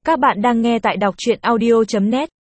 Các bạn đang nghe tại đọc truyện audio.net.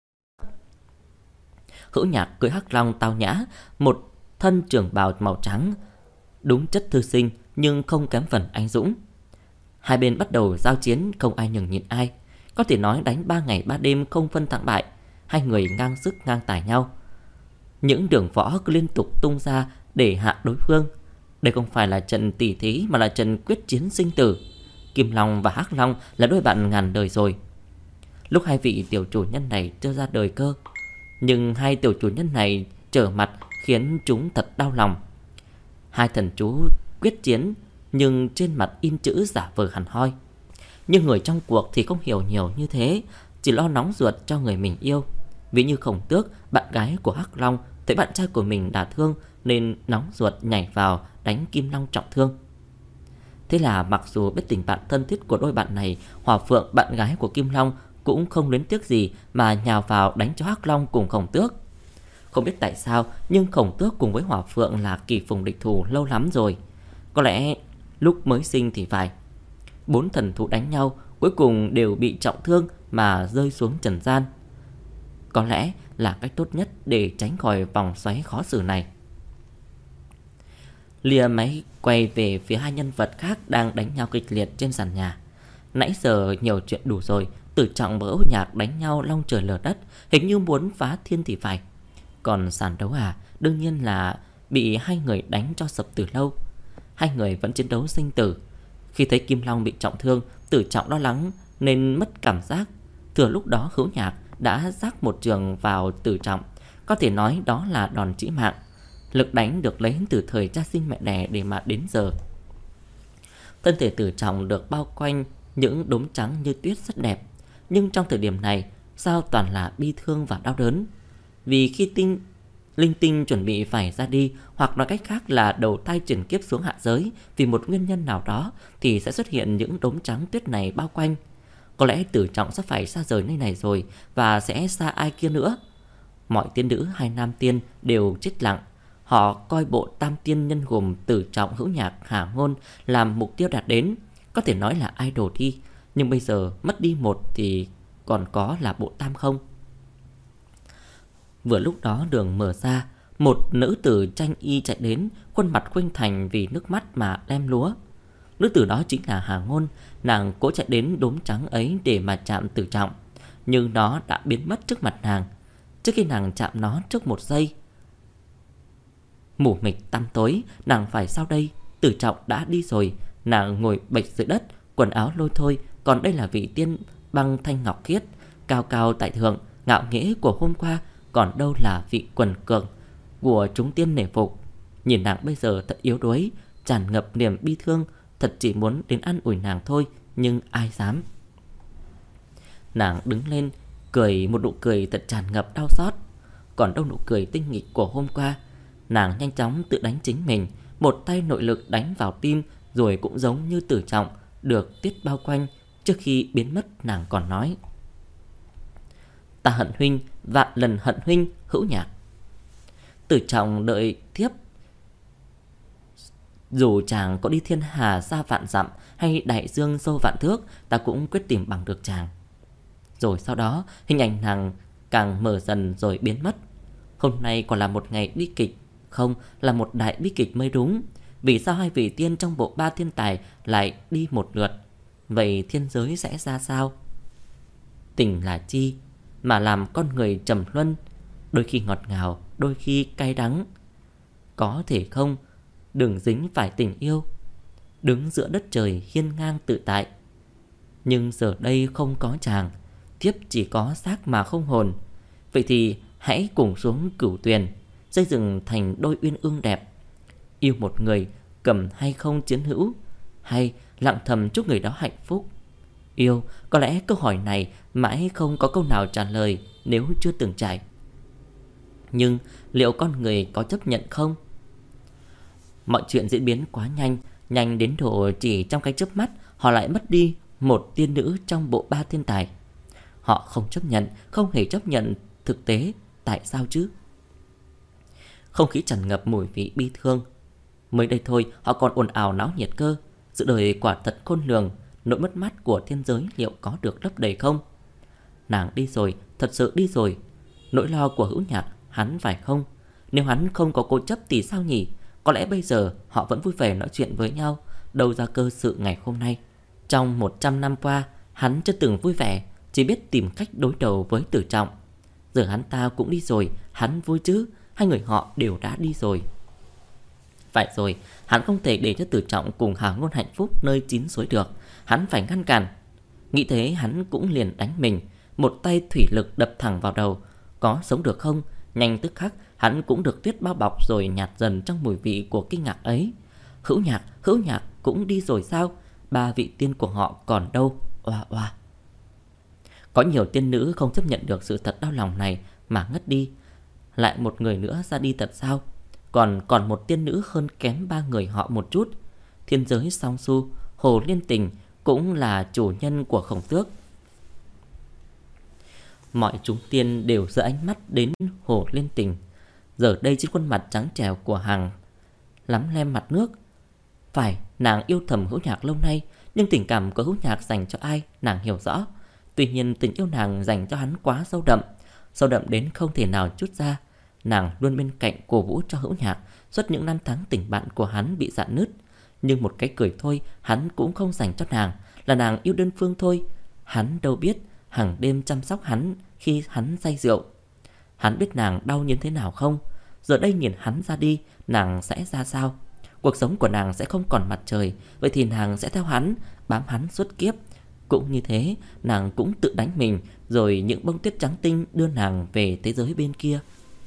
Hữu Nhạc cưỡi hắc long tao nhã, một thân trường bào màu trắng, đúng chất thư sinh nhưng không kém phần anh dũng. Hai bên bắt đầu giao chiến, không ai nhường nhịn ai, có thể nói đánh 3 ngày 3 đêm không phân thắng bại. Hai người ngang sức ngang tài nhau, những đường võ cứ liên tục tung ra để hạ đối phương. Đây không phải là trận tỉ thí mà là trận quyết chiến sinh tử. Kim Long và Hắc Long là đôi bạn ngàn đời rồi. Lúc hai vị tiểu chủ nhân này chưa ra đời cơ, nhưng hai tiểu chủ nhân này trở mặt khiến chúng thật đau lòng. Hai thần chú quyết chiến, nhưng trên mặt in chữ giả vờ hằn hoi. Nhưng người trong cuộc thì không hiểu nhiều như thế, chỉ lo nóng ruột cho người mình yêu. Ví như Khổng Tước, bạn gái của Hắc Long, thấy bạn trai của mình đả thương nên nóng ruột nhảy vào đánh Kim Long trọng thương. Thế là mặc dù biết tình bạn thân thiết của đôi bạn này, Hỏa Phượng, bạn gái của Kim Long, cũng không luyến tiếc gì mà nhào vào đánh cho Hắc Long cùng Khổng Tước. Không biết tại sao, nhưng Khổng Tước cùng với Hỏa Phượng là kỳ phùng địch thủ lâu lắm rồi. Có lẽ lúc mới sinh thì phải. 4 thần thú đánh nhau, cuối cùng đều bị trọng thương mà rơi xuống trần gian. Có lẽ là cách tốt nhất để tránh khỏi vòng xoáy khó xử này. Lìa máy quay về phía hai nhân vật khác đang đánh nhau kịch liệt trên sàn nhà. Nãy giờ nhiều chuyện đủ rồi, Tử Trọng và Hữu Nhạc đánh nhau long trời lở đất, hình như muốn phá thiên thì phải. Còn sàn đấu đương nhiên là bị hai người đánh cho sập từ lâu. Hai người vẫn chiến đấu sinh tử. Khi thấy Kim Long bị trọng thương, Tử Trọng lo lắng nên mất cảm giác. Thừa lúc đó Hữu Nhạc đã rắc một trường vào Tử Trọng, có thể nói đó là đòn chí mạng. Lực đánh được lấy từ thời cha sinh mẹ đẻ để mà đến giờ. Thân thể Tử Trọng được bao quanh những đốm trắng như tuyết rất đẹp, nhưng trong thời điểm này sao toàn là bi thương và đau đớn. Vì khi linh tinh chuẩn bị phải ra đi, hoặc nói cách khác là đầu thai chuyển kiếp xuống hạ giới vì một nguyên nhân nào đó, thì sẽ xuất hiện những đốm trắng tuyết này bao quanh. Có lẽ Tử Trọng sắp phải xa rời nơi này rồi, và sẽ xa ai kia nữa. Mọi tiên nữ hay nam tiên đều chết lặng. Họ coi bộ tam tiên nhân gồm Tử Trọng, Hữu Nhạc, Hà Ngôn làm mục tiêu đạt đến, có thể nói là idol đi. Nhưng bây giờ mất đi một thì còn có là bộ tam không? Vừa lúc đó đường mở ra, một nữ tử tranh y chạy đến, khuôn mặt khuynh thành vì nước mắt mà lem lúa. Nữ tử đó chính là Hà Ngôn. Nàng cố chạy đến đốm trắng ấy để mà chạm Tử Trọng, nhưng nó đã biến mất trước mặt nàng. Trước khi nàng chạm nó trước một giây, mù mịt tăm tối, nàng phải sao đây? Tử Trọng đã đi rồi. Nàng ngồi bệt dưới đất, quần áo lôi thôi. Còn đây là vị tiên băng thanh ngọc khiết, cao cao tại thượng, ngạo nghễ của hôm qua. Còn đâu là vị quần cường của chúng tiên nể phục. Nhìn nàng bây giờ thật yếu đuối, tràn ngập niềm bi thương. Thật chỉ muốn đến an ủi nàng thôi, nhưng ai dám. Nàng đứng lên, cười một nụ cười thật tràn ngập đau xót. Còn đâu nụ cười tinh nghịch của hôm qua. Nàng nhanh chóng tự đánh chính mình, một tay nội lực đánh vào tim, rồi cũng giống như Tử Trọng được tuyết bao quanh. Trước khi biến mất, nàng còn nói: "Ta hận huynh, vạn lần hận huynh, Hữu Nhạc." Tử Trọng đợi tiếp. Dù chàng có đi thiên hà xa vạn dặm, hay đại dương sâu vạn thước, ta cũng quyết tìm bằng được chàng. Rồi sau đó hình ảnh nàng càng mờ dần rồi biến mất. Hôm nay còn là một ngày bi kịch, không, là một đại bi kịch mới đúng. Vì sao hai vị tiên trong bộ ba thiên tài lại đi một lượt? Vậy thiên giới sẽ ra sao? Tình là chi mà làm con người trầm luân, đôi khi ngọt ngào, đôi khi cay đắng? Có thể không đừng dính phải tình yêu, đứng giữa đất trời hiên ngang tự tại. Nhưng giờ đây không có chàng, thiếp chỉ có xác mà không hồn. Vậy thì hãy cùng xuống Cửu Tuyền, xây dựng thành đôi uyên ương đẹp. Yêu một người, cầm hay không chiến hữu, hay lặng thầm chúc người đó hạnh phúc? Yêu, có lẽ câu hỏi này mãi không có câu nào trả lời nếu chưa từng trải. Nhưng liệu con người có chấp nhận không? Mọi chuyện diễn biến quá nhanh, nhanh đến độ chỉ trong cái chớp mắt họ lại mất đi một tiên nữ trong bộ ba thiên tài. Họ không chấp nhận, không hề chấp nhận thực tế. Tại sao chứ? Không khí tràn ngập mùi vị bi thương. Mới đây thôi họ còn ồn ào náo nhiệt cơ. Sự đời quả thật khôn lường. Nỗi mất mát của thiên giới liệu có được lấp đầy không? Nàng đi rồi, thật sự đi rồi. Nỗi lo của Hữu Nhạc hắn phải không? Nếu hắn không có cố chấp thì sao nhỉ? Có lẽ bây giờ họ vẫn vui vẻ nói chuyện với nhau, đâu ra cơ sự ngày hôm nay. Trong 100 năm qua, hắn chưa từng vui vẻ, chỉ biết tìm cách đối đầu với Tử Trọng. Giờ hắn ta cũng đi rồi, hắn vui chứ? Hai người họ đều đã đi rồi. Phải rồi, hắn không thể để cho Tử Trọng cùng Hà Ngôn hạnh phúc nơi chín suối được. Hắn phải ngăn cản. Nghĩ thế hắn cũng liền đánh mình. Một tay thủy lực đập thẳng vào đầu. Có sống được không? Nhanh tức khắc hắn cũng được tuyết bao bọc rồi nhạt dần trong mùi vị của kinh ngạc ấy. Hữu Nhạc cũng đi rồi sao? Ba vị tiên của họ còn đâu? Oa oa. Có nhiều tiên nữ không chấp nhận được sự thật đau lòng này mà ngất đi. Lại một người nữa ra đi thật sao? Còn một tiên nữ hơn kém ba người họ một chút. Thiên giới Song Su, Hồ Liên Tình cũng là chủ nhân của Khổng Tước. Mọi chúng tiên đều giơ ánh mắt đến Hồ Liên Tình. Giờ đây trên khuôn mặt trắng trẻo của Hằng lắm lem mặt nước. Phải, nàng yêu thầm Hữu Nhạc lâu nay, nhưng tình cảm của Hữu Nhạc dành cho ai nàng hiểu rõ. Tuy nhiên tình yêu nàng dành cho hắn quá sâu đậm đến không thể nào trút ra. Nàng luôn bên cạnh cổ vũ cho Hữu Nhạc suốt những năm tháng tình bạn của hắn bị rạn nứt. Nhưng một cái cười thôi hắn cũng không dành cho nàng, là nàng yêu đơn phương thôi. Hắn đâu biết hàng đêm chăm sóc hắn khi hắn say rượu. Hắn biết nàng đau như thế nào không? Giờ đây nhìn hắn ra đi, nàng sẽ ra sao? Cuộc sống của nàng sẽ không còn mặt trời. Vậy thì nàng sẽ theo hắn, bám hắn suốt kiếp. Cũng như thế, nàng cũng tự đánh mình, rồi những bông tuyết trắng tinh đưa nàng về thế giới bên kia.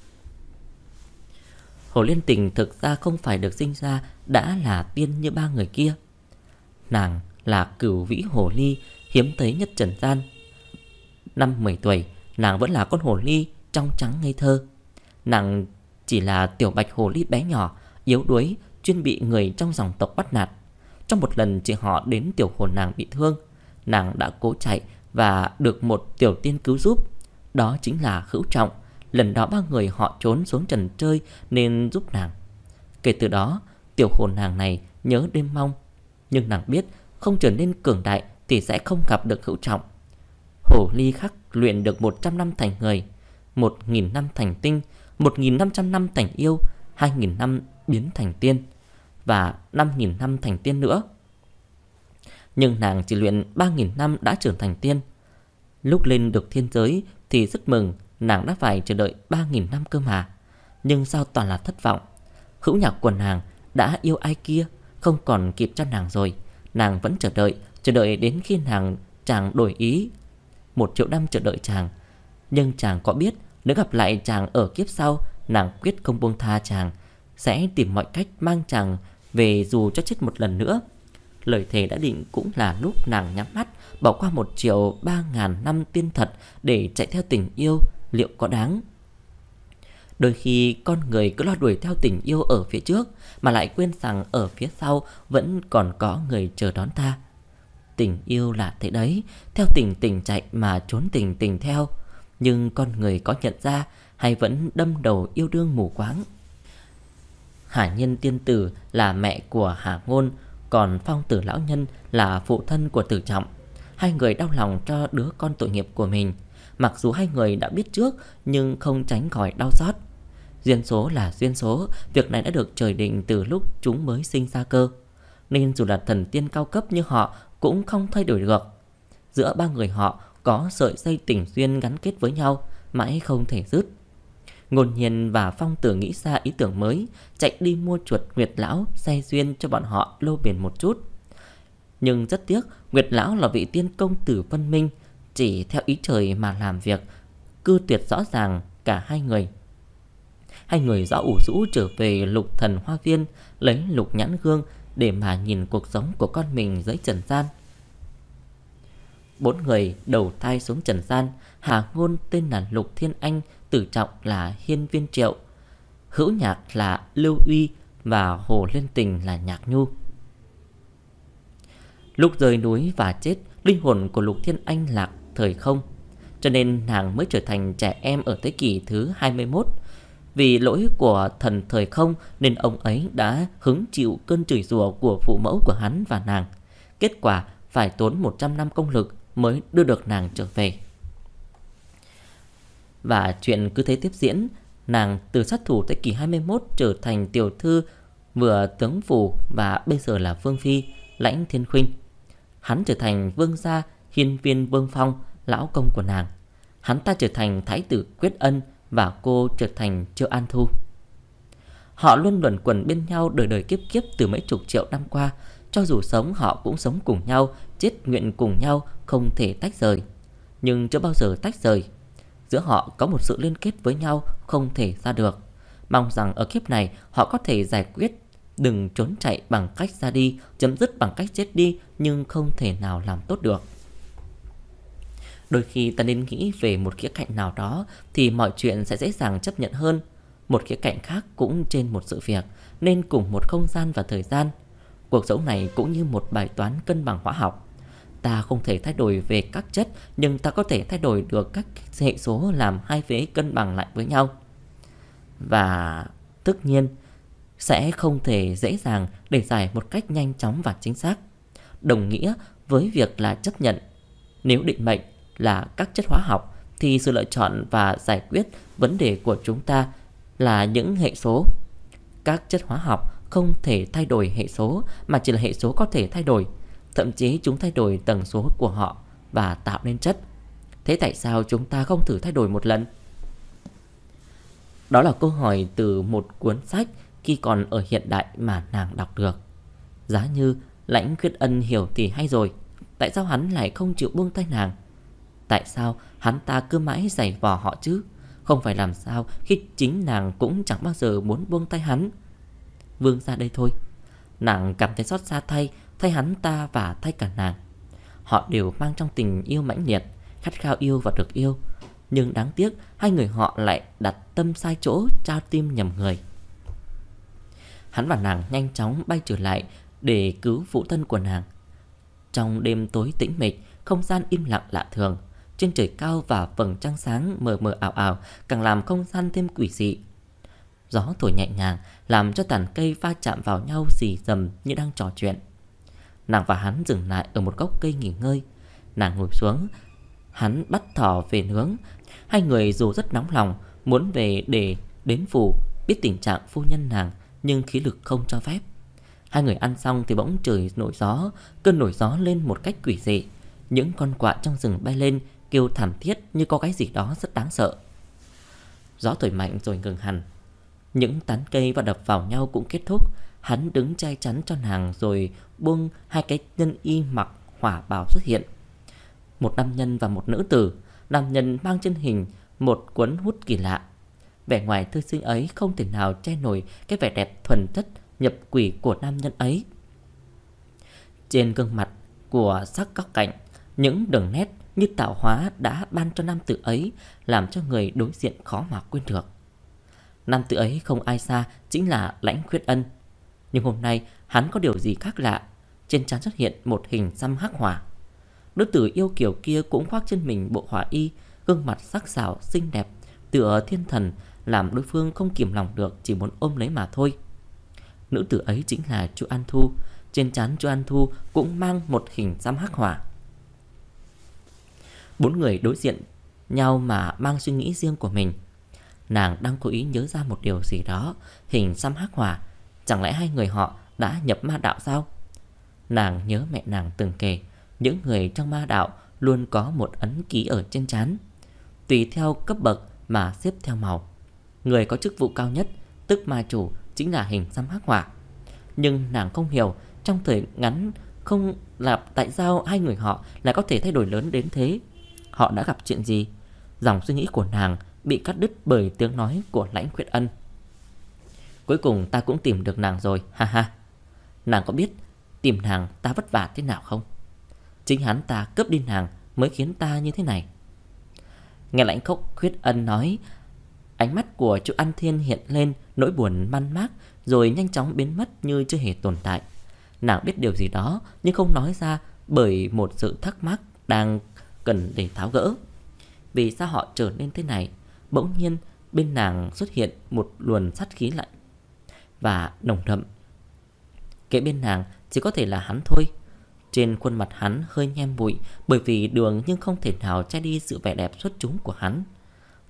Hồ Liên Tình thực ra không phải được sinh ra đã là tiên như ba người kia. Nàng là cửu vĩ hồ ly hiếm thấy nhất trần gian. Năm 10 tuổi, nàng vẫn là con hồ ly trong trắng ngây thơ. Nàng chỉ là tiểu bạch hồ ly bé nhỏ, yếu đuối, chuyên bị người trong dòng tộc bắt nạt. Trong một lần chị họ đến tiểu hồn nàng bị thương, nàng đã cố chạy và được một tiểu tiên cứu giúp. Đó chính là Hữu Trọng. Lần đó ba người họ trốn xuống trần chơi nên giúp nàng. Kể từ đó, tiểu hồn nàng này nhớ đêm mong. Nhưng nàng biết không trở nên cường đại thì sẽ không gặp được Hữu Trọng. Hồ ly khắc luyện được 100 năm thành người, 1000 năm thành tinh, 1500 năm thành yêu, 2000 năm biến thành tiên, và 5000 năm thành tiên nữa. Nhưng nàng chỉ luyện 3000 năm đã trở thành tiên. Lúc lên được thiên giới thì rất mừng, nàng đã phải chờ đợi 3000 năm cơ mà. Nhưng sao toàn là thất vọng. Hữu Nhạc của nàng đã yêu ai kia, không còn kịp cho nàng rồi. Nàng vẫn chờ đợi đến khi chàng đổi ý. 1 triệu năm chờ đợi chàng. Nhưng chàng có biết nếu gặp lại chàng ở kiếp sau, nàng quyết không buông tha chàng, sẽ tìm mọi cách mang chàng về dù cho chết một lần nữa. Lời thề đã định cũng là lúc nàng nhắm mắt bỏ qua 1.300.000 năm tiên thật để chạy theo tình yêu, liệu có đáng? Đôi khi con người cứ lo đuổi theo tình yêu ở phía trước mà lại quên rằng ở phía sau vẫn còn có người chờ đón ta. Tình yêu là thế đấy, theo tình tình chạy mà trốn tình tình theo. Nhưng con người có nhận ra hay vẫn đâm đầu yêu đương mù quáng? Hà Nhân tiên tử là mẹ của Hà Ngôn, còn Phong Tử lão nhân là phụ thân của Tử Trọng. Hai người đau lòng cho đứa con tội nghiệp của mình. Mặc dù hai người đã biết trước nhưng không tránh khỏi đau xót. Duyên số là duyên số, việc này đã được trời định từ lúc chúng mới sinh ra cơ. Nên dù là thần tiên cao cấp như họ cũng không thay đổi được. Giữa ba người họ có sợi dây tình duyên gắn kết với nhau, mãi không thể dứt. Ngôn Nhiên và Phong Tử nghĩ ra ý tưởng mới, chạy đi mua chuột Nguyệt Lão xe duyên cho bọn họ lâu bền một chút. Nhưng rất tiếc, Nguyệt Lão là vị tiên công tử văn minh, chỉ theo ý trời mà làm việc, cư tuyệt rõ ràng cả hai người. Hai người rõ ủ rũ trở về Lục Thần Hoa Viên, lấy lục nhãn gương để mà nhìn cuộc sống của con mình dưới trần gian. 4 người đầu thai xuống trần gian. Hà Ngôn tên là Lục Thiên Anh, Tử Trọng là Hiên Viên Triệu, Hữu Nhạc là Lưu Uy và Hồ Liên Tình là Nhạc Nhu. Lúc rời núi và chết, linh hồn của Lục Thiên Anh lạc thời không, cho nên nàng mới trở thành trẻ em ở thế kỷ thứ 21. Vì lỗi của thần thời không nên ông ấy đã hứng chịu cơn chửi rủa của phụ mẫu của hắn và nàng. Kết quả phải tốn 100 năm công lực mới đưa được nàng trở về. Và chuyện cứ thế tiếp diễn. Nàng từ sát thủ thế kỷ 21 trở thành tiểu thư vừa tướng phủ và bây giờ là vương phi Lãnh Thiên Khuynh. Hắn trở thành vương gia hiên viên Vương Phong, lão công của nàng. Hắn ta trở thành thái tử Quyết Ân và cô trở thành Triệu An Thu. Họ luôn luẩn quẩn bên nhau đời đời kiếp kiếp từ mấy chục triệu năm qua. Cho dù sống họ cũng sống cùng nhau, chết nguyện cùng nhau, không thể tách rời. Nhưng chưa bao giờ tách rời. Giữa họ có một sự liên kết với nhau không thể ra được. Mong rằng ở kiếp này họ có thể giải quyết. Đừng trốn chạy bằng cách ra đi, chấm dứt bằng cách chết đi, nhưng không thể nào làm tốt được. Đôi khi ta nên nghĩ về một khía cạnh nào đó thì mọi chuyện sẽ dễ dàng chấp nhận hơn. Một khía cạnh khác cũng trên một sự việc, nên cùng một không gian và thời gian. Cuộc sống này cũng như một bài toán cân bằng hóa học. Ta không thể thay đổi về các chất, nhưng ta có thể thay đổi được các hệ số làm hai vế cân bằng lại với nhau. Và tất nhiên sẽ không thể dễ dàng để giải một cách nhanh chóng và chính xác. Đồng nghĩa với việc là chấp nhận. Nếu định mệnh là các chất hóa học thì sự lựa chọn và giải quyết vấn đề của chúng ta là những hệ số. Các chất hóa học không thể thay đổi hệ số, mà chỉ là hệ số có thể thay đổi. Thậm chí chúng thay đổi tần số của họ và tạo nên chất. Thế tại sao chúng ta không thử thay đổi một lần? Đó là câu hỏi từ một cuốn sách khi còn ở hiện đại mà nàng đọc được. Giá như Lãnh Khuyết Ân hiểu thì hay rồi. Tại sao hắn lại không chịu buông tay nàng? Tại sao hắn ta cứ mãi giày vò họ chứ? Không phải làm sao khi chính nàng cũng chẳng bao giờ muốn buông tay hắn. Vương ra đây thôi. Nàng cảm thấy xót xa thay hắn ta và thay cả nàng. Họ đều mang trong tình yêu mãnh liệt, khát khao yêu và được yêu. Nhưng đáng tiếc hai người họ lại đặt tâm sai chỗ, trao tim nhầm người. Hắn và nàng nhanh chóng bay trở lại để cứu phụ thân của nàng. Trong đêm tối tĩnh mịch, không gian im lặng lạ thường. Trên trời cao và vầng trăng sáng mờ mờ ảo ảo càng làm không gian thêm quỷ dị. Gió thổi nhẹ nhàng làm cho tàn cây va chạm vào nhau rì rầm như đang trò chuyện. Nàng và hắn dừng lại ở một gốc cây nghỉ ngơi. Nàng ngồi xuống, hắn bắt thỏ về nướng. Hai người dù rất nóng lòng muốn về để đến phủ, biết tình trạng phu nhân nàng, nhưng khí lực không cho phép. Hai người ăn xong thì bỗng trời nổi gió. Cơn nổi gió lên một cách quỷ dị. Những con quạ trong rừng bay lên kêu thảm thiết như có cái gì đó rất đáng sợ. Gió thổi mạnh rồi ngừng hẳn. Những tán cây và đập vào nhau cũng kết thúc. Hắn đứng che chắn cho nàng rồi buông hai cái nhân y mặc hỏa bào xuất hiện. Một nam nhân và một nữ tử. Nam nhân mang trên hình một cuốn hút kỳ lạ. Vẻ ngoài thư sinh ấy không thể nào che nổi cái vẻ đẹp thuần chất nhập quỷ của nam nhân ấy. Trên gương mặt của sắc góc cạnh, những đường nét như tạo hóa đã ban cho nam tử ấy, làm cho người đối diện khó mà quên được. Nam tử ấy không ai xa chính là Lãnh Khuyết Ân. Nhưng hôm nay hắn có điều gì khác lạ. Trên trán xuất hiện một hình xăm hắc hỏa. Nữ tử yêu kiều kia cũng khoác trên mình bộ hỏa y, gương mặt sắc sảo xinh đẹp tựa thiên thần, làm đối phương không kìm lòng được, chỉ muốn ôm lấy mà thôi. Nữ tử ấy chính là Chu An Thu. Trên trán Chu An Thu cũng mang một hình xăm hắc hỏa. Bốn người đối diện nhau mà mang suy nghĩ riêng của mình. Nàng đang cố ý nhớ ra một điều gì đó. Hình xăm hắc hỏa, chẳng lẽ hai người họ đã nhập ma đạo sao? Nàng nhớ mẹ nàng từng kể, những người trong ma đạo luôn có một ấn ký ở trên trán, tùy theo cấp bậc mà xếp theo màu. Người có chức vụ cao nhất, tức ma chủ, chính là hình xăm hắc hỏa. Nhưng nàng không hiểu trong thời ngắn không là tại sao hai người họ lại có thể thay đổi lớn đến thế. Họ đã gặp chuyện gì? Dòng suy nghĩ của nàng bị cắt đứt bởi tiếng nói của Lãnh Khuyết Ân. Cuối cùng ta cũng tìm được nàng rồi, ha ha. Nàng có biết tìm nàng ta vất vả thế nào không? Chính hắn ta cướp đi nàng mới khiến ta như thế này. Nghe Lãnh Khuyết Ân nói, ánh mắt của Chu An Thiên hiện lên nỗi buồn man mác, rồi nhanh chóng biến mất như chưa hề tồn tại. Nàng biết điều gì đó nhưng không nói ra, bởi một sự thắc mắc đang cần để tháo gỡ. Vì sao họ trở nên thế này? Bỗng nhiên bên nàng xuất hiện một luồng sát khí lạnh và nồng đậm. Kế bên nàng chỉ có thể là hắn thôi. Trên khuôn mặt hắn hơi nhem bụi bởi vì đường, nhưng không thể nào che đi sự vẻ đẹp xuất chúng của hắn.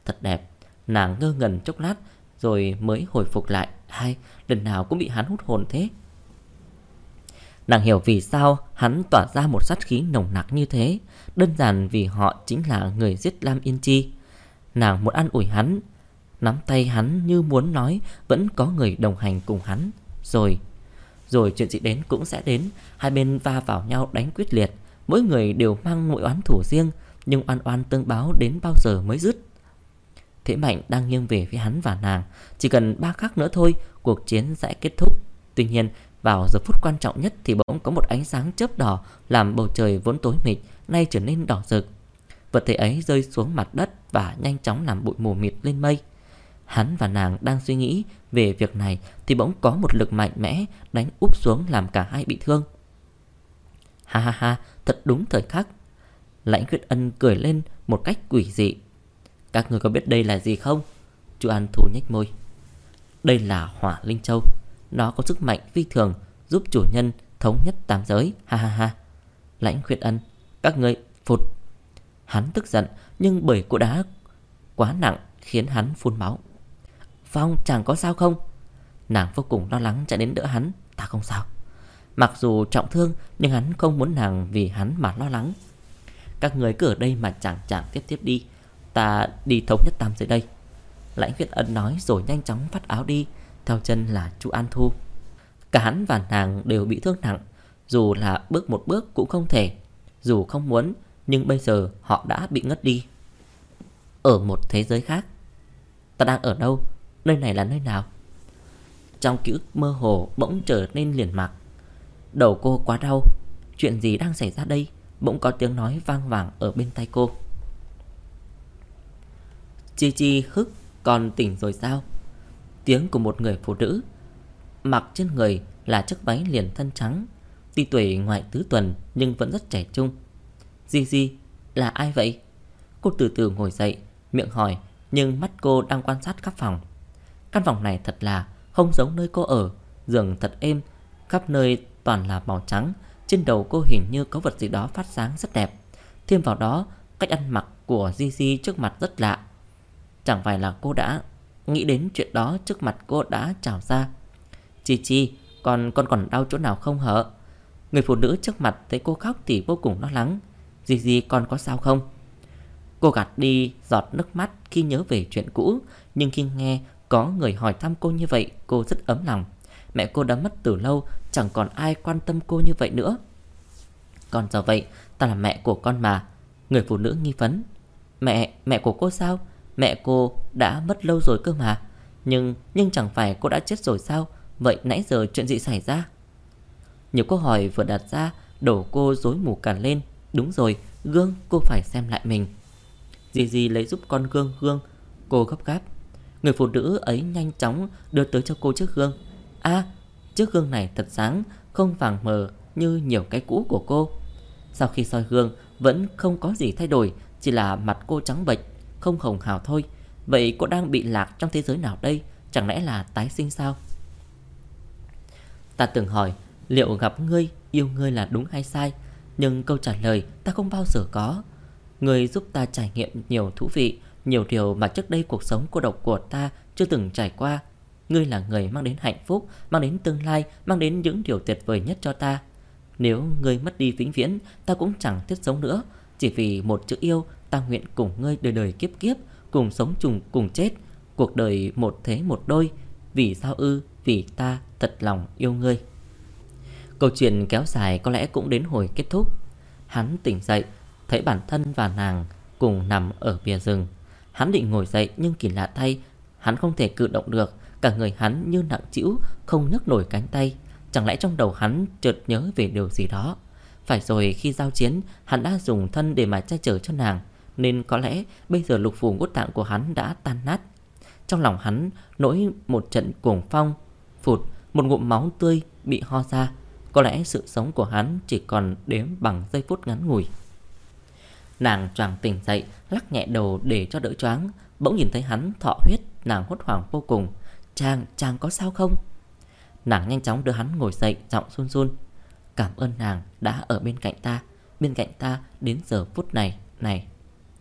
thật đẹp. Nàng ngơ ngẩn chốc lát rồi mới hồi phục lại. Hai, lần nào cũng bị hắn hút hồn thế. Nàng hiểu vì sao hắn tỏa ra một sát khí nồng nặc như thế. Đơn giản vì họ chính là người giết Lam Yên Chi. Nàng muốn an ủi hắn, nắm tay hắn như muốn nói vẫn có người đồng hành cùng hắn. Rồi chuyện gì đến cũng sẽ đến. Hai bên va vào nhau đánh quyết liệt. Mỗi người đều mang nỗi oán thù riêng, nhưng oan oan tương báo đến bao giờ mới dứt. Thế mạnh đang nghiêng về phía hắn và nàng. Chỉ cần 3 khắc nữa thôi, cuộc chiến sẽ kết thúc. Tuy nhiên, vào giờ phút quan trọng nhất thì bỗng có một ánh sáng chớp đỏ làm bầu trời vốn tối mịt nay trở nên đỏ rực. Vật thể ấy rơi xuống mặt đất và nhanh chóng làm bụi mù mịt lên mây. Hắn và nàng đang suy nghĩ về việc này thì bỗng có một lực mạnh mẽ đánh úp xuống làm cả hai bị thương. Ha ha ha, thật đúng thời khắc. Lãnh Khuyết Ân cười lên một cách quỷ dị. Các người có biết đây là gì không? Chu An Thu nhếch môi. Đây là Hỏa Linh Châu. Nó có sức mạnh phi thường, giúp chủ nhân thống nhất tam giới. Ha ha ha. Lãnh Khuyết Ân, các người phụt. Hắn tức giận, nhưng bởi cỗ đá quá nặng khiến hắn phun máu. Phong, chàng có sao không? Nàng vô cùng lo lắng chạy đến đỡ hắn. Ta không sao. Mặc dù trọng thương nhưng hắn không muốn nàng vì hắn mà lo lắng. Các người cứ ở đây mà chẳng tiếp đi. Ta đi thống nhất tam giới đây. Lãnh Khuyết Ân nói rồi nhanh chóng vắt áo đi. Theo chân là Chu An Thu. Cả hắn và nàng đều bị thương nặng. Dù là bước một bước cũng không thể. Dù không muốn, nhưng bây giờ họ đã bị ngất đi. Ở một thế giới khác. Ta đang ở đâu? Nơi này là nơi nào? Trong ký ức mơ hồ bỗng trở nên liền mạc. Đầu cô quá đau. Chuyện gì đang xảy ra đây? Bỗng có tiếng nói vang vẳng ở bên tai cô. Chi Chi hức, còn tỉnh rồi sao? Tiếng của một người phụ nữ. Mặc trên người là chiếc váy liền thân trắng. Tuy tuổi ngoài tứ tuần nhưng vẫn rất trẻ trung. Di, là ai vậy? Cô từ từ ngồi dậy, miệng hỏi, nhưng mắt cô đang quan sát khắp phòng. Căn phòng này thật là không giống nơi cô ở. Giường thật êm, khắp nơi toàn là màu trắng. Trên đầu cô hình như có vật gì đó phát sáng rất đẹp. Thêm vào đó, cách ăn mặc của Di trước mặt rất lạ. Chẳng phải là cô đã nghĩ đến chuyện đó trước mặt cô đã trào ra. Chi, con còn đau chỗ nào không hả? Người phụ nữ trước mặt thấy cô khóc thì vô cùng lo lắng. Di, con có sao không? Cô gạt đi giọt nước mắt khi nhớ về chuyện cũ. Nhưng khi nghe có người hỏi thăm cô như vậy, cô rất ấm lòng. Mẹ cô đã mất từ lâu, chẳng còn ai quan tâm cô như vậy nữa. Còn giờ vậy, ta là mẹ của con mà. Người phụ nữ nghi vấn. Mẹ của cô sao? Mẹ cô đã mất lâu rồi cơ mà. Nhưng chẳng phải cô đã chết rồi sao? Vậy nãy giờ chuyện gì xảy ra? Nhiều câu hỏi vừa đặt ra, đầu cô rối mù cả lên. Đúng rồi, gương, cô phải xem lại mình. Di lấy giúp con gương. Cô gấp gáp. Người phụ nữ ấy nhanh chóng đưa tới cho cô chiếc gương. Chiếc gương này thật sáng, không vàng mờ như nhiều cái cũ của cô. Sau khi soi gương vẫn không có gì thay đổi, chỉ là mặt cô trắng bệch, không hồng hào thôi. Vậy cô đang bị lạc trong thế giới nào đây? Chẳng lẽ là tái sinh sao? Ta từng hỏi liệu gặp ngươi, yêu ngươi là đúng hay sai, nhưng câu trả lời ta không bao giờ có. Ngươi giúp ta trải nghiệm nhiều thú vị, nhiều điều mà trước đây cuộc sống cô độc của ta chưa từng trải qua. Ngươi là người mang đến hạnh phúc, mang đến tương lai, mang đến những điều tuyệt vời nhất cho ta. Nếu ngươi mất đi vĩnh viễn, ta cũng chẳng thiết sống nữa. Chỉ vì một chữ yêu, ta nguyện cùng ngươi đời đời kiếp kiếp, cùng sống chung cùng chết, cuộc đời một thế một đôi. Vì sao ư? Vì ta thật lòng yêu ngươi. Câu chuyện kéo dài có lẽ cũng đến hồi kết thúc. Hắn tỉnh dậy, thấy bản thân và nàng cùng nằm ở bìa rừng. Hắn định ngồi dậy nhưng kỳ lạ thay, hắn không thể cử động được. Cả người hắn như nặng trĩu, không nhấc nổi cánh tay. Chẳng lẽ trong đầu hắn chợt nhớ về điều gì đó? Phải rồi, khi giao chiến hắn đã dùng thân để mà che chở cho nàng, nên có lẽ bây giờ lục phủ ngũ tạng của hắn đã tan nát. Trong lòng hắn nổi một trận cuồng phong. Phụt, một ngụm máu tươi bị ho ra. Có lẽ sự sống của hắn chỉ còn đếm bằng giây phút ngắn ngủi. Nàng choàng tỉnh dậy, lắc nhẹ đầu để cho đỡ choáng. Bỗng nhìn thấy hắn thọ huyết, nàng hốt hoảng vô cùng. Chàng có sao không? Nàng nhanh chóng đưa hắn ngồi dậy, giọng run run. Cảm ơn nàng đã ở bên cạnh ta đến giờ phút này.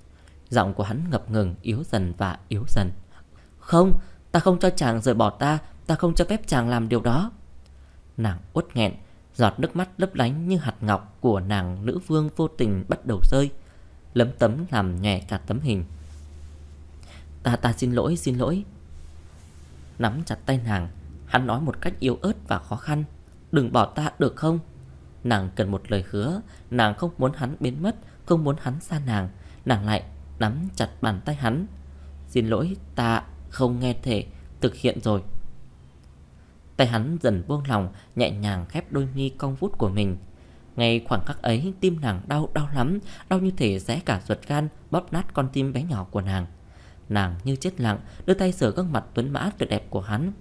Giọng của hắn ngập ngừng, yếu dần và yếu dần. Không, ta không cho chàng rời bỏ ta. Ta không cho phép chàng làm điều đó. Nàng uất nghẹn, giọt nước mắt lấp lánh như hạt ngọc của nàng nữ vương vô tình bắt đầu rơi, lấm tấm làm nhòe cả tấm hình. Ta xin lỗi. Nắm chặt tay nàng, hắn nói một cách yếu ớt và khó khăn. Đừng bỏ ta được không? Nàng cần một lời hứa. Nàng không muốn hắn biến mất, không muốn hắn xa nàng. Nàng lại nắm chặt bàn tay hắn. Xin lỗi, ta không nghe thể thực hiện rồi. Tay hắn dần buông lòng, nhẹ nhàng khép đôi mi cong vút của mình. Ngay khoảnh khắc ấy, tim nàng đau lắm, đau như thể xé cả ruột gan, bóp nát con tim bé nhỏ của nàng. Nàng như chết lặng, đưa tay sờ gương mặt tuấn mã tuyệt đẹp của hắn.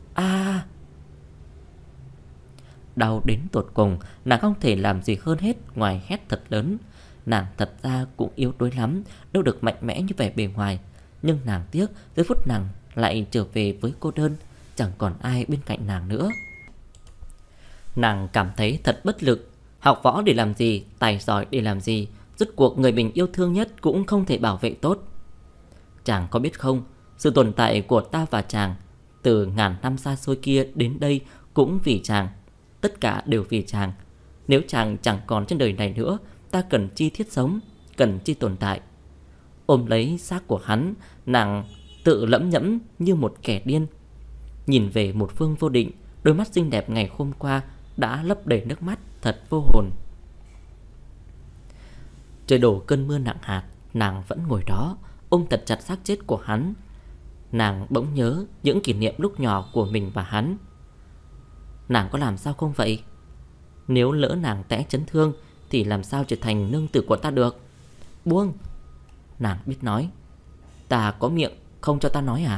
Đau đến tột cùng, nàng không thể làm gì hơn hết ngoài hét thật lớn. Nàng thật ra cũng yếu đuối lắm, đâu được mạnh mẽ như vẻ bề ngoài. Nhưng nàng tiếc, giây phút nàng lại trở về với cô đơn, chẳng còn ai bên cạnh nàng nữa. Nàng cảm thấy thật bất lực. Học võ để làm gì, tài giỏi để làm gì, rốt cuộc người mình yêu thương nhất cũng không thể bảo vệ tốt. Chàng có biết không, sự tồn tại của ta và chàng từ ngàn năm xa xôi kia đến đây cũng vì chàng. Tất cả đều vì chàng. Nếu chàng chẳng còn trên đời này nữa, ta cần chi thiết sống, cần chi tồn tại. Ôm lấy xác của hắn, nàng tự lẩm nhẩm như một kẻ điên. Nhìn về một phương vô định, đôi mắt xinh đẹp ngày hôm qua đã lấp đầy nước mắt, thật vô hồn. Trời đổ cơn mưa nặng hạt, nàng vẫn ngồi đó, ôm thật chặt xác chết của hắn. Nàng bỗng nhớ những kỷ niệm lúc nhỏ của mình và hắn. Nàng có làm sao không vậy? Nếu lỡ nàng té chấn thương thì làm sao trở thành nương tử của ta được? Buông! Nàng biết nói. Ta có miệng không cho ta nói à?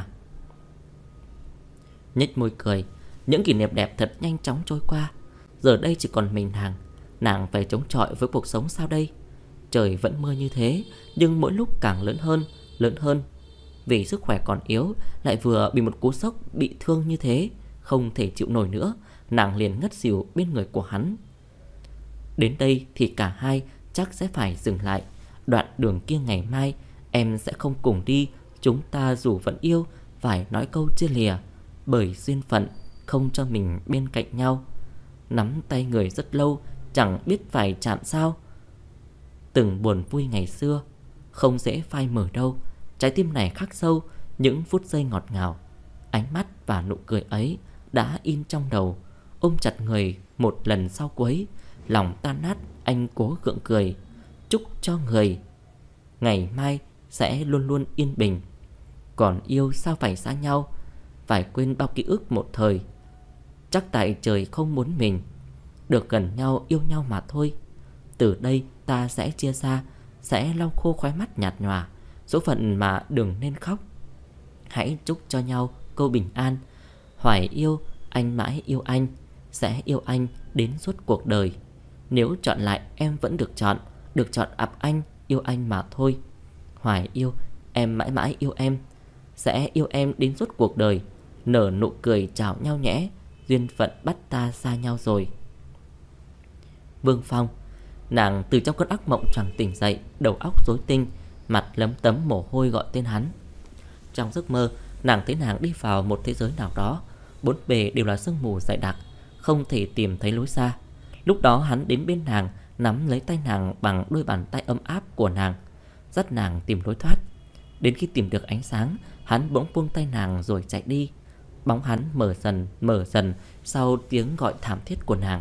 Nhếch môi cười. Những kỷ niệm đẹp thật nhanh chóng trôi qua. Giờ đây chỉ còn mình nàng. Nàng phải chống chọi với cuộc sống sao đây? Trời vẫn mưa như thế, nhưng mỗi lúc càng lớn hơn. Vì sức khỏe còn yếu, lại vừa bị một cú sốc bị thương như thế, không thể chịu nổi nữa, nàng liền ngất xỉu bên người của hắn. Đến đây thì cả hai chắc sẽ phải dừng lại. Đoạn đường kia ngày mai em sẽ không cùng đi. Chúng ta dù vẫn yêu, phải nói câu chia lìa, bởi duyên phận không cho mình bên cạnh nhau. Nắm tay người rất lâu, chẳng biết phải chạm sao. Từng buồn vui ngày xưa không dễ phai mờ đâu. Trái tim này khắc sâu những phút giây ngọt ngào. Ánh mắt và nụ cười ấy đã in trong đầu. Ôm chặt người một lần sau cuối, lòng tan nát anh cố gượng cười. Chúc cho người ngày mai sẽ luôn luôn yên bình. Còn yêu sao phải xa nhau, phải quên bao ký ức một thời. Chắc tại trời không muốn mình được gần nhau yêu nhau mà thôi. Từ đây ta sẽ chia xa, sẽ lau khô khóe mắt nhạt nhòa. Số phận mà đừng nên khóc. Hãy chúc cho nhau câu bình an. Hoài yêu, anh mãi yêu anh, sẽ yêu anh đến suốt cuộc đời. Nếu chọn lại em vẫn được chọn ặp anh, yêu anh mà thôi. Hoài yêu, em mãi mãi yêu em, sẽ yêu em đến suốt cuộc đời. Nở nụ cười chào nhau nhé, duyên phận bắt ta xa nhau rồi. Vương Phong. Nàng từ trong cơn ác mộng choàng tỉnh dậy, đầu óc rối tinh, mặt lấm tấm mồ hôi gọi tên hắn. Trong giấc mơ, nàng thấy nàng đi vào một thế giới nào đó, bốn bề đều là sương mù dày đặc, không thể tìm thấy lối ra. Lúc đó hắn đến bên nàng, nắm lấy tay nàng bằng đôi bàn tay ấm áp của nàng, dắt nàng tìm lối thoát. Đến khi tìm được ánh sáng, hắn bỗng buông tay nàng rồi chạy đi. Bóng hắn mở dần sau tiếng gọi thảm thiết của nàng.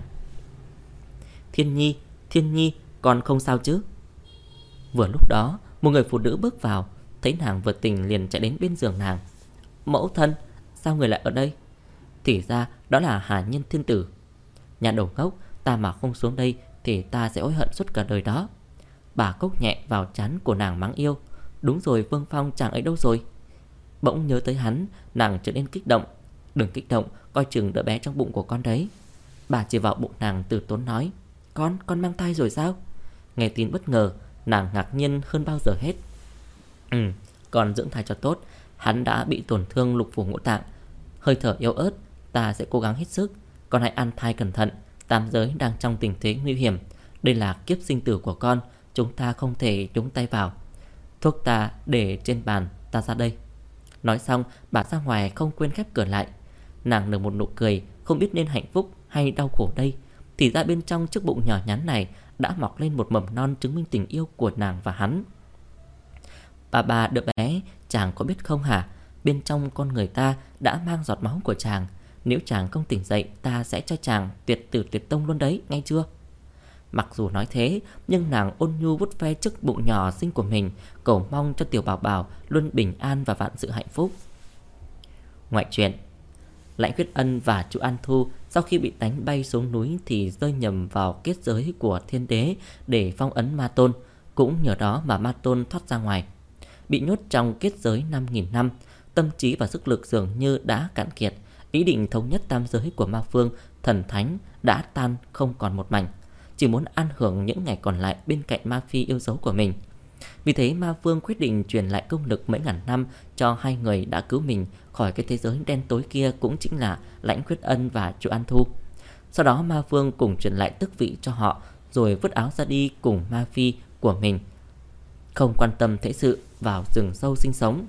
Thiên Nhi, con không sao chứ? Vừa lúc đó, một người phụ nữ bước vào, thấy nàng vừa tỉnh liền chạy đến bên giường nàng. Mẫu thân, sao người lại ở đây? Thì ra đó là Hà Nhân Thiên Tử. Nhà đầu ngốc, ta mà không xuống đây thì ta sẽ hối hận suốt cả đời đó. Bà cốc nhẹ vào trán của nàng mắng yêu. Đúng rồi, Vương Phong chàng ấy đâu rồi? Bỗng nhớ tới hắn, nàng trở nên kích động. Đừng kích động, coi chừng đứa bé trong bụng của con đấy. Bà chỉ vào bụng nàng từ tốn nói. Con mang thai rồi sao? Nghe tin bất ngờ, nàng ngạc nhiên hơn bao giờ hết. Con dưỡng thai cho tốt. Hắn đã bị tổn thương lục phủ ngũ tạng, hơi thở yếu ớt. Ta sẽ cố gắng hết sức. Con hãy ăn thai cẩn thận. Tam giới đang trong tình thế nguy hiểm. Đây là kiếp sinh tử của con, chúng ta không thể nhúng tay vào. Thuốc ta để trên bàn, ta ra đây. Nói xong bà ra ngoài không quên khép cửa lại. Nàng nở một nụ cười, không biết nên hạnh phúc hay đau khổ đây. Thì ra bên trong chiếc bụng nhỏ nhắn này đã mọc lên một mầm non chứng minh tình yêu của nàng và hắn. Bà đứa bé, chàng có biết không hả? Bên trong con người ta đã mang giọt máu của chàng. Nếu chàng không tỉnh dậy, ta sẽ cho chàng tuyệt tử tuyệt tông luôn đấy, nghe chưa? Mặc dù nói thế, nhưng nàng ôn nhu vuốt ve chiếc bụng nhỏ xinh của mình, cầu mong cho tiểu bảo bảo luôn bình an và vạn sự hạnh phúc. Ngoại truyện: Lãnh Khuyết Ân và Chu An Thu sau khi bị đánh bay xuống núi thì rơi nhầm vào kết giới của thiên đế để phong ấn Ma Tôn. Cũng nhờ đó mà Ma Tôn thoát ra ngoài. Bị nhốt trong kết giới 5.000 năm, tâm trí và sức lực dường như đã cạn kiệt. Ý định thống nhất tam giới của Ma Vương, thần thánh đã tan không còn một mảnh. Chỉ muốn an hưởng những ngày còn lại bên cạnh Ma Phi yêu dấu của mình. Vì thế Ma Vương quyết định truyền lại công lực mấy ngàn năm cho hai người đã cứu mình khỏi cái thế giới đen tối kia, cũng chính là Lãnh Khuyết Ân và Chu An Thu. Sau đó Ma Vương cùng truyền lại tước vị cho họ, rồi vứt áo ra đi cùng Ma Phi của mình, không quan tâm thế sự, vào rừng sâu sinh sống.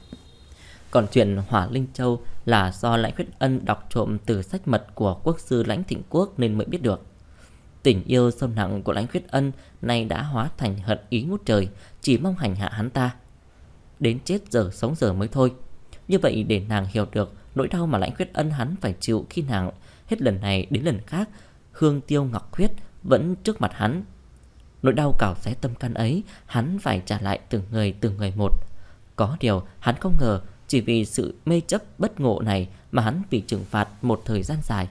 Còn chuyện Hỏa Linh Châu là do Lãnh Khuyết Ân đọc trộm từ sách mật của quốc sư Lãnh Thịnh Quốc nên mới biết được. Tình yêu sâu nặng của Lãnh Khuyết Ân nay đã hóa thành hận ý ngút trời, chỉ mong hành hạ hắn ta. Đến chết giờ sống giờ mới thôi. Như vậy để nàng hiểu được nỗi đau mà Lãnh Khuyết Ân hắn phải chịu khi nàng hết lần này đến lần khác hương tiêu ngọc khuyết vẫn trước mặt hắn. Nỗi đau cào xé tâm can ấy hắn phải trả lại từng người một. Có điều hắn không ngờ chỉ vì sự mê chấp bất ngộ này mà hắn bị trừng phạt một thời gian dài.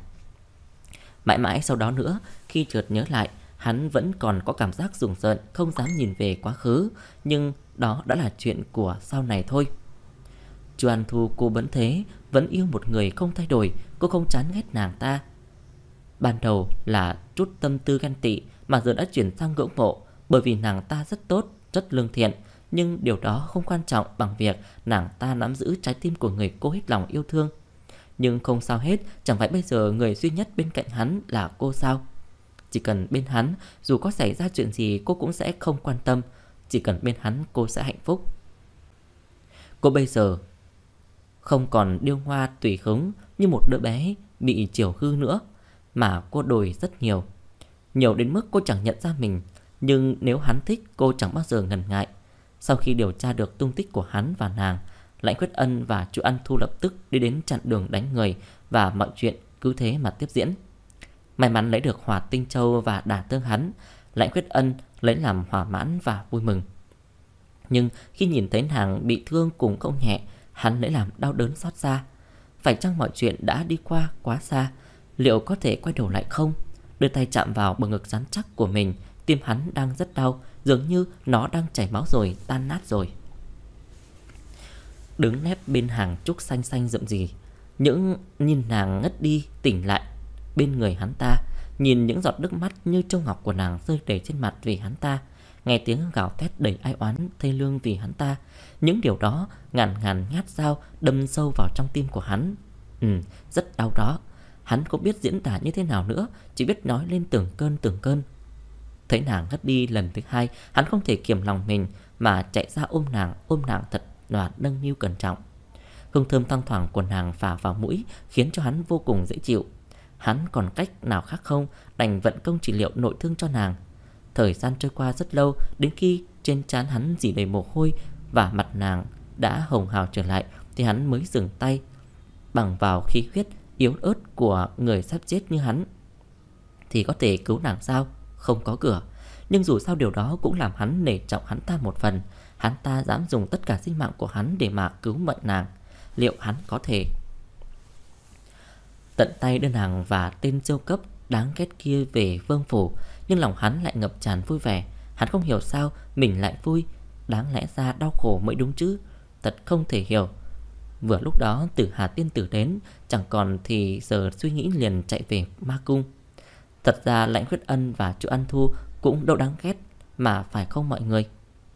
Mãi mãi sau đó nữa, khi chợt nhớ lại, hắn vẫn còn có cảm giác rùng rợn, không dám nhìn về quá khứ. Nhưng đó đã là chuyện của sau này thôi. Chu An Thu cô vẫn thế, vẫn yêu một người không thay đổi. Cô không chán ghét nàng ta. Ban đầu là chút tâm tư ganh tị, mà giờ đã chuyển sang ngưỡng mộ. Bởi vì nàng ta rất tốt, rất lương thiện. Nhưng điều đó không quan trọng bằng việc nàng ta nắm giữ trái tim của người cô hết lòng yêu thương. Nhưng không sao hết, chẳng phải bây giờ người duy nhất bên cạnh hắn là cô sao? Chỉ cần bên hắn, dù có xảy ra chuyện gì cô cũng sẽ không quan tâm. Chỉ cần bên hắn cô sẽ hạnh phúc. Cô bây giờ không còn điêu ngoa tùy hứng như một đứa bé bị chiều hư nữa, mà cô đổi rất nhiều. Nhiều đến mức cô chẳng nhận ra mình. Nhưng nếu hắn thích cô chẳng bao giờ ngần ngại. Sau khi điều tra được tung tích của hắn và nàng, Lãnh Khuyết Ân và Chu An Thu lập tức đi đến chặn đường đánh người, và mọi chuyện cứ thế mà tiếp diễn. May mắn lấy được Hỏa Tinh Châu và đả thương hắn, Lãnh Khuyết Ân lấy làm thỏa mãn và vui mừng. Nhưng khi nhìn thấy nàng bị thương cùng không nhẹ, hắn lấy làm đau đớn xót xa. Phải chăng mọi chuyện đã đi qua quá xa? Liệu có thể quay đầu lại không? Đưa tay chạm vào bờ ngực rắn chắc của mình, tim hắn đang rất đau, dường như nó đang chảy máu rồi, tan nát rồi. Đứng nép bên hàng trúc xanh xanh rậm rì, nhìn nàng ngất đi tỉnh lại bên người hắn ta, nhìn những giọt nước mắt như châu ngọc của nàng rơi đầy trên mặt vì hắn ta, nghe tiếng gào thét đầy ai oán thê lương vì hắn ta. Những điều đó ngàn ngàn nhát dao đâm sâu vào trong tim của hắn. Rất đau đó. Hắn không biết diễn tả như thế nào nữa, chỉ biết nói lên từng cơn. Thấy nàng ngất đi lần thứ hai, hắn không thể kiềm lòng mình mà chạy ra ôm nàng thật và nâng niu cẩn trọng. Hương thơm thoang thoảng của nàng phả vào mũi khiến cho hắn vô cùng dễ chịu. Hắn còn cách nào khác không, đành vận công trị liệu nội thương cho nàng. Thời gian trôi qua rất lâu, đến khi trên trán hắn rỉ đầy mồ hôi và mặt nàng đã hồng hào trở lại thì hắn mới dừng tay. Bằng vào khí huyết yếu ớt của người sắp chết như hắn thì có thể cứu nàng sao? Không có cửa. Nhưng dù sao điều đó cũng làm hắn nể trọng hắn ta một phần. Hắn ta dám dùng tất cả sinh mạng của hắn để mà cứu mệnh nàng. Liệu hắn có thể tận tay đưa nàng và tên siêu cấp đáng ghét kia về vương phủ? Nhưng lòng hắn lại ngập tràn vui vẻ. Hắn không hiểu sao mình lại vui. Đáng lẽ ra đau khổ mới đúng chứ. Thật không thể hiểu. Vừa lúc đó Tử Hà tiên tử đến, chẳng còn thì giờ suy nghĩ liền chạy về ma cung. Thật ra Lãnh Khuyết Ân và Chu An Thu cũng đâu đáng ghét, mà phải không mọi người?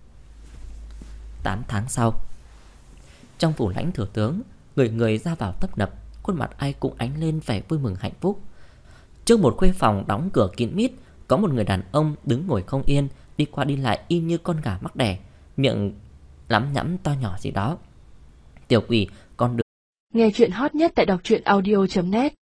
8 tháng sau, trong phủ Lãnh thừa tướng, người ra vào tấp nập, khuôn mặt ai cũng ánh lên vẻ vui mừng hạnh phúc. Trước một khuê phòng đóng cửa kín mít, có một người đàn ông đứng ngồi không yên, đi qua đi lại y như con gà mắc đẻ, miệng lắm nhắm to nhỏ gì đó. Tiểu quỷ còn được Nghe chuyện hot nhất tại đọc truyện audio.net